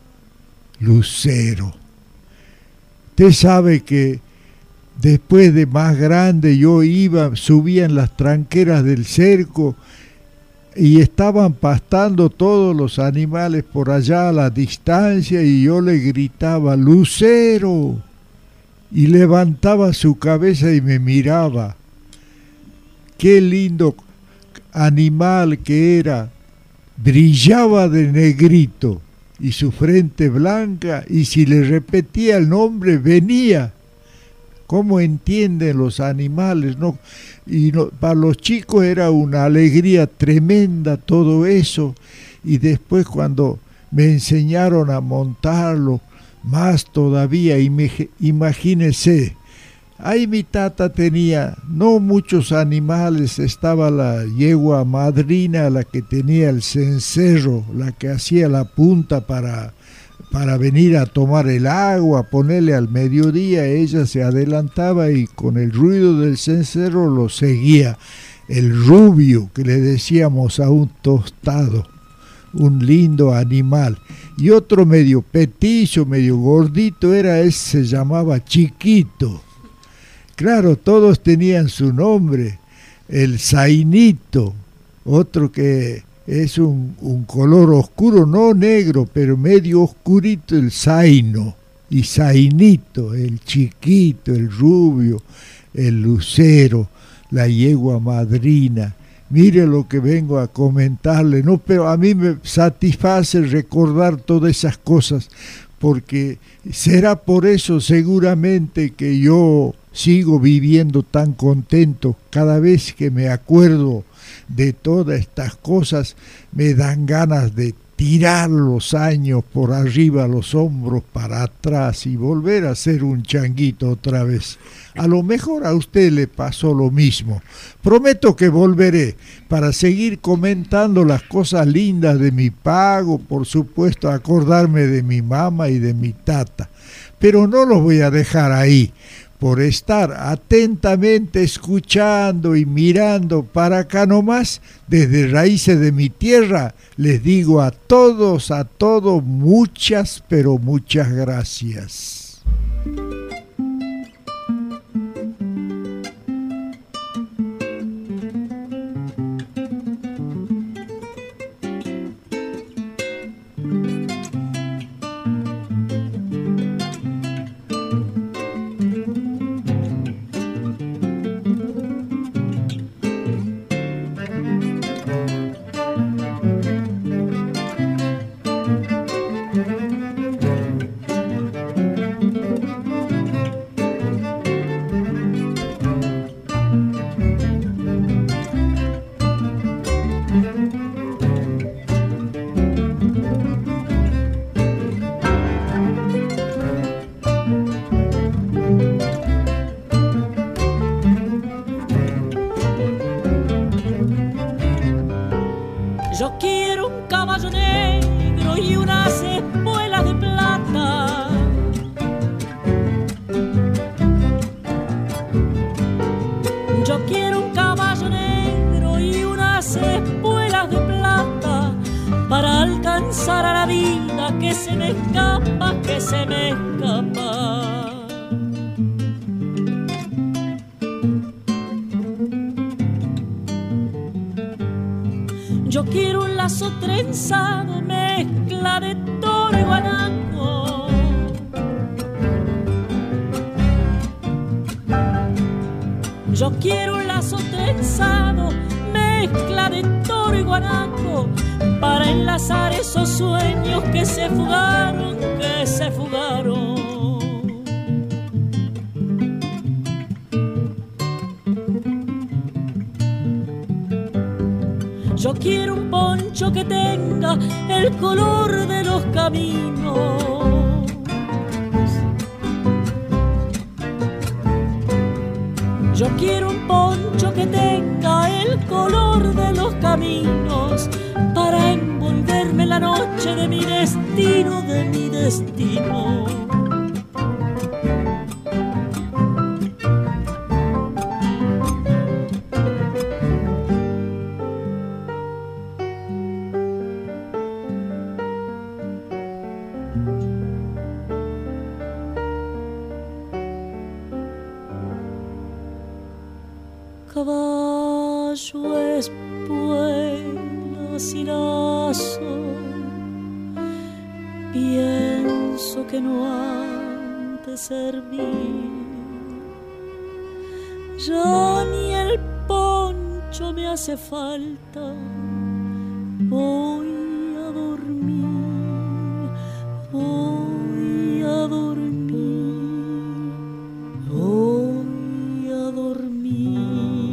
E: Lucero. Usted sabe que después de más grande yo iba, subía en las tranqueras del cerco y estaban pastando todos los animales por allá a la distancia, y yo le gritaba Lucero, y levantaba su cabeza y me miraba. Qué lindo animal que era, brillaba de negrito y su frente blanca, y si le repetía el nombre venía. ¿Cómo entienden los animales? ¿No? Y no, para los chicos era una alegría tremenda todo eso, y después cuando me enseñaron a montarlo, más todavía. Imagínense, ahí mi tata tenía no muchos animales, estaba la yegua madrina, la que tenía el cencerro, la que hacía la punta para, para venir a tomar el agua, ponerle al mediodía. Ella se adelantaba y con el ruido del cencerro lo seguía el rubio, que le decíamos a un tostado, un lindo animal. Y otro medio petizo, medio gordito era ese, se llamaba Chiquito. Claro, todos tenían su nombre. El Zainito, otro que es un, un color oscuro, no negro, pero medio oscurito, el Zaino. Y Zainito, el Chiquito, el rubio, el Lucero, la yegua madrina. Mire lo que vengo a comentarle, ¿no? Pero a mí me satisface recordar todas esas cosas, porque será por eso seguramente que yo sigo viviendo tan contento. Cada vez que me acuerdo de todas estas cosas, me dan ganas de tirar los años por arriba, los hombros para atrás, y volver a ser un changuito otra vez. A lo mejor a usted le pasó lo mismo. Prometo que volveré para seguir comentando las cosas lindas de mi pago, por supuesto acordarme de mi mamá y de mi tata. Pero no los voy a dejar ahí. Por estar atentamente escuchando y mirando para acá nomás, desde Raíces de mi Tierra, les digo a todos, a todos, muchas, pero muchas gracias.
B: Yo quiero un caballo negro y unas espuelas de plata. Yo quiero un caballo negro y unas espuelas de plata para alcanzar a la vida que se me escapa, que se me escapa. Yo quiero un lazo trenzado, mezcla de toro y guanaco. Yo quiero un lazo trenzado, mezcla de toro y guanaco, para enlazar esos sueños que se fugaron, que se fugaron. Yo quiero un poncho que tenga el color de los caminos. Yo quiero un poncho que tenga el color de los caminos para envolverme la noche de mi destino, de mi destino.
R: destino. Caballo, espuelas y lazo, pienso que no han de servir. Ya ni el poncho me hace falta, voy a dormir, voy a dormir, voy a dormir.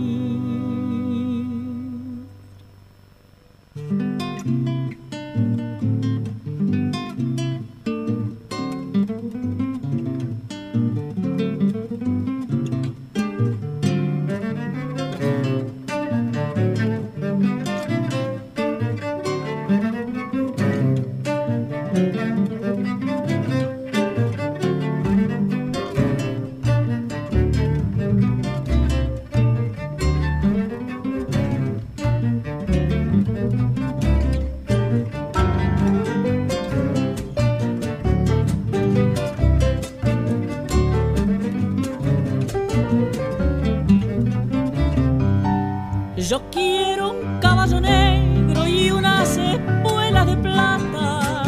R: Yo quiero un caballo negro y unas espuelas de plata.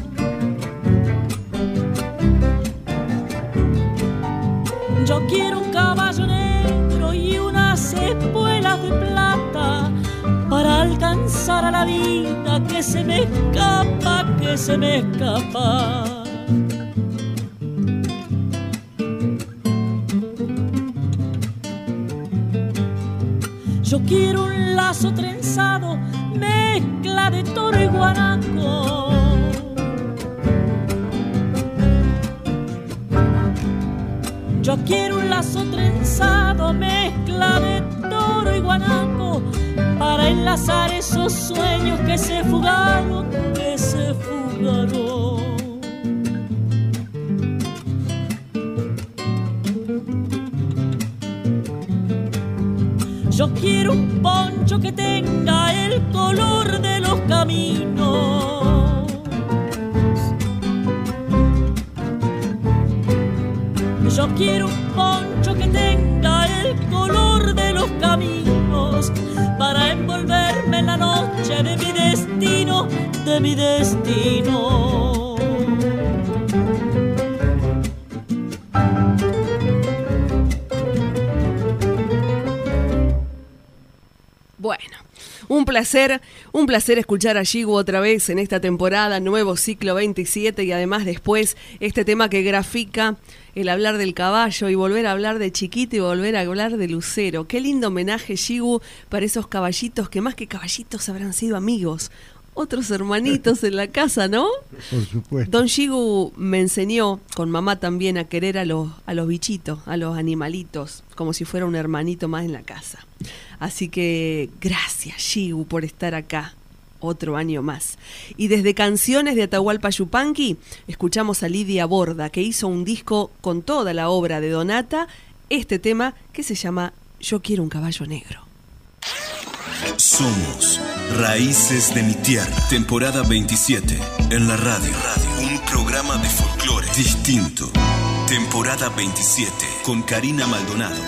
R: Yo quiero un caballo negro y unas espuelas de plata para alcanzar a la vida que se me escapa, que se me escapa. Yo quiero un lazo trenzado, mezcla de toro y guanaco. Yo quiero un lazo trenzado, mezcla de toro y guanaco, para enlazar esos sueños que se fugaron, que se fugaron. Yo quiero un poncho que tenga el color de los caminos. Yo quiero un poncho que tenga el color de los caminos para envolverme en la noche de mi destino, de mi destino.
C: Bueno, un placer, un placer escuchar a Yigu otra vez en esta temporada, nuevo ciclo veintisiete, y además después este tema que grafica el hablar del caballo y volver a hablar de Chiquito y volver a hablar de Lucero. Qué lindo homenaje, Yigu, para esos caballitos que más que caballitos habrán sido amigos, otros hermanitos en la casa, ¿no?
E: Por supuesto.
C: Don Yigu me enseñó, con mamá también, a querer a los, a los bichitos, a los animalitos, como si fuera un hermanito más en la casa. Así que gracias, Yigu, por estar acá otro año más. Y desde Canciones de Atahualpa Yupanqui, escuchamos a Lidia Borda, que hizo un disco con toda la obra de Donata, este tema que se llama Yo quiero un caballo negro.
H: Somos Raíces de mi Tierra, temporada veintisiete, en la radio. radio. Un programa de folclore distinto. Temporada veintisiete, con Karina Maldonado.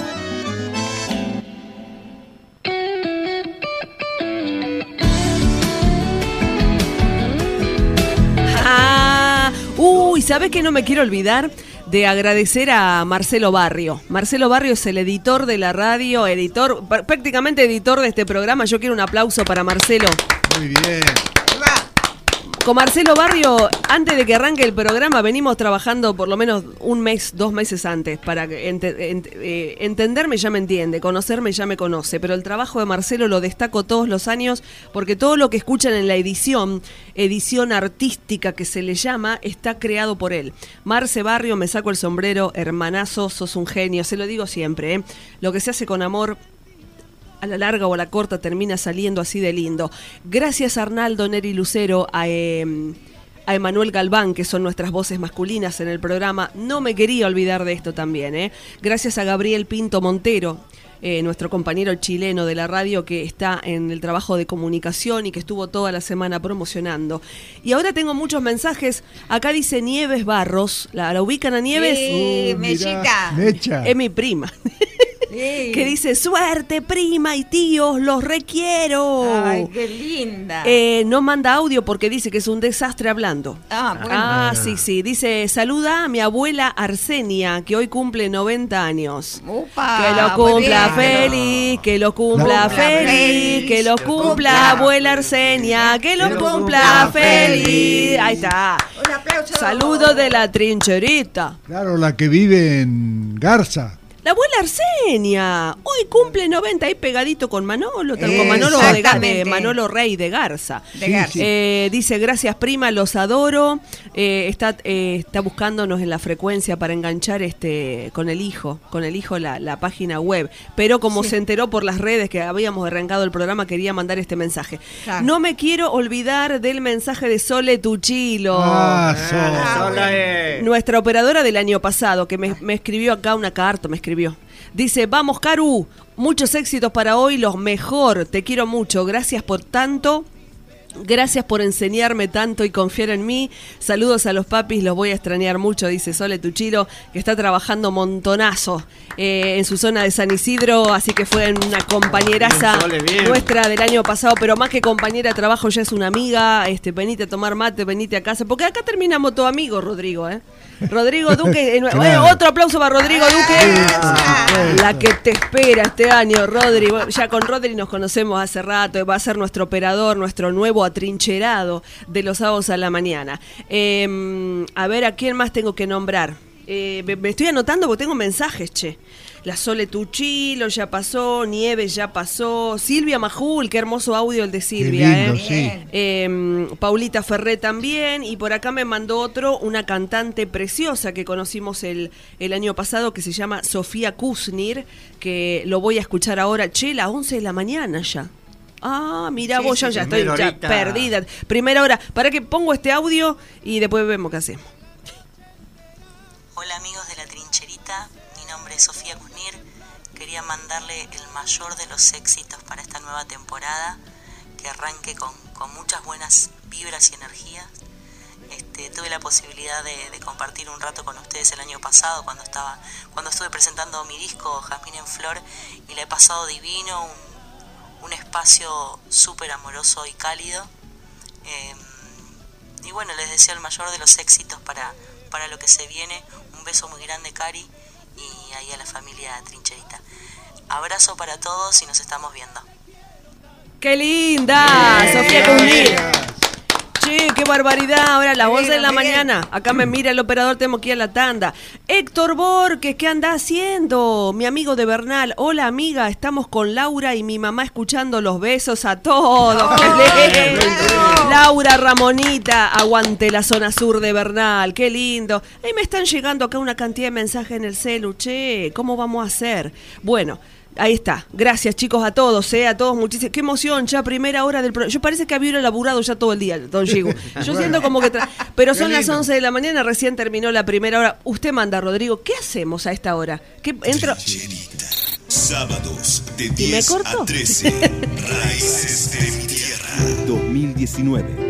C: Ah, uy, ¿sabes qué? No me quiero olvidar de agradecer a Marcelo Barrio. Marcelo Barrio es el editor de la radio, editor, prácticamente editor de este programa. Yo quiero un aplauso para Marcelo.
E: Muy bien.
C: Con Marcelo Barrio, antes de que arranque el programa, venimos trabajando por lo menos un mes, dos meses antes, para ent ent eh, entenderme ya me entiende, conocerme ya me conoce, pero el trabajo de Marcelo lo destaco todos los años, porque todo lo que escuchan en la edición, edición artística que se le llama, está creado por él. Marce Barrio, me saco el sombrero, hermanazo, sos un genio, se lo digo siempre, ¿eh? Lo que se hace con amor, a la larga o a la corta termina saliendo así de lindo. Gracias a Arnaldo Neri Lucero, a, eh, a Emanuel Galván, que son nuestras voces masculinas en el programa. No me quería olvidar de esto también, ¿eh? Gracias a Gabriel Pinto Montero, Eh, nuestro compañero chileno de la radio que está en el trabajo de comunicación y que estuvo toda la semana promocionando. Y ahora tengo muchos mensajes. Acá dice Nieves Barros. ¿La, la ubican a Nieves?
D: Sí,
E: Uh,
D: Mechita.
E: Mecha.
C: Es mi prima.
D: Sí.
C: Que dice, suerte prima y tíos, los requiero.
D: Ay, qué linda.
C: Eh, no manda audio porque dice que es un desastre hablando.
D: Ah, bueno.
C: Ah, sí, sí. Dice, saluda a mi abuela Arsenia, que hoy cumple noventa años.
D: Upa,
C: Que lo
D: muy
C: cumpla
D: bien.
C: feliz, que lo cumpla
D: Cumpla
C: feliz,
D: feliz,
C: que lo
D: que
C: cumpla
D: cumpla.
C: abuela Arsenia, que lo
D: Que lo
C: cumpla
D: cumpla
C: feliz.
D: feliz.
C: Ahí está.
D: Un aplauso.
C: Saludo de la trincherita.
E: Claro, la que vive en Garza.
C: La abuela Arsenia, hoy cumple noventa ahí pegadito con Manolo, tal- con Manolo de, Ga- de
D: Exactamente.
C: Manolo Rey de Garza.
D: De Garza.
C: Eh, dice, gracias prima, los adoro. Eh, está, eh, está buscándonos en la frecuencia para enganchar este con el hijo, con el hijo la, la página web. Pero como
D: Sí.
C: se enteró por las redes que habíamos arrancado el programa, quería mandar este mensaje.
D: Claro.
C: No me quiero olvidar del mensaje de Sole Tuchilo.
E: Ah,
F: Ah,
E: Sol.
F: sola es.
C: Nuestra operadora del año pasado, que me, me escribió acá una carta, me escribió. Dice, vamos Caru, muchos éxitos para hoy, los mejor, te quiero mucho, gracias por tanto. Gracias por enseñarme tanto y confiar en mí. Saludos a los papis, los voy a extrañar mucho, dice Sole Tuchilo, que está trabajando montonazo eh, en su zona de San Isidro, así que fue una compañeraza
F: Bien, Sole, bien.
C: nuestra del año pasado, pero más que compañera de trabajo ya es una amiga. Este, venite a tomar mate, venite a casa, porque acá terminamos todo amigos, Rodrigo, ¿eh? Rodrigo Duque, eh,
E: Claro.
C: eh, otro aplauso para Rodrigo Duque. La que te espera este año, Rodri. Bueno, ya con Rodri nos conocemos hace rato, va a ser nuestro operador, nuestro nuevo atrincherado de los sábados a la mañana. Eh, a ver, ¿a quién más tengo que nombrar? Eh, me, me estoy anotando porque tengo mensajes, che. La Sole Tuchilo ya pasó, Nieves ya pasó, Silvia Majul, qué hermoso audio el de Silvia,
E: lindo,
C: ¿eh?
E: sí.
C: Eh, Paulita Ferré también, y por acá me mandó otro, una cantante preciosa que conocimos el, el año pasado, que se llama Sofía Kuznir, que lo voy a escuchar ahora, che, las once de la mañana ya. Ah, mira
F: Sí,
C: vos,
F: sí,
C: yo ya estoy
F: primera
C: ya
F: horita.
C: perdida. Primera hora, para que pongo este audio y después vemos qué hacemos.
S: Hola amigos de la trincherita, mi nombre es Sofía Kuznir. Quería mandarle el mayor de los éxitos para esta nueva temporada, que arranque con, con muchas buenas vibras y energías. Este, tuve la posibilidad de, de compartir un rato con ustedes el año pasado cuando estaba cuando estuve presentando mi disco Jazmín en Flor, y la he pasado divino, un, un espacio súper amoroso y cálido. Eh, y bueno, les deseo el mayor de los éxitos para, para lo que se viene. Un beso muy grande, Cari, y ahí a la familia Trincherita. Abrazo para todos y nos estamos viendo.
C: ¡Qué linda!
F: Bien,
C: Sofía
F: bien.
C: Kuznir. Che, qué barbaridad. Ahora a las
D: Qué
C: once de
D: bien,
C: la
D: qué
C: mañana. Acá me mira el operador, tenemos que ir a la tanda. Héctor Borges, ¿qué anda haciendo? Mi amigo de Bernal. Hola, amiga, estamos con Laura y mi mamá escuchando los besos a todos. ¡Qué lindo! Laura Ramonita, aguante la zona sur de Bernal. Qué lindo. Ahí me están llegando acá una cantidad de mensajes en el celu. Che, ¿cómo vamos a hacer? Bueno. Ahí está. Gracias, chicos, a todos, eh, a todos muchísimo. Qué emoción, ya primera hora del programa. Yo parece que había laburado ya todo el día, don Chigu. Yo
E: Bueno.
C: siento como que... tra- Pero son
E: Qué
C: las
E: lindo.
C: once de la mañana, recién terminó la primera hora. Usted manda, Rodrigo, ¿qué hacemos a esta hora? ¿Qué entro?
H: Trincherita. Sábados de
C: me
H: diez
C: corto?
H: a trece. Raíces de mi tierra.
P: dos mil diecinueve.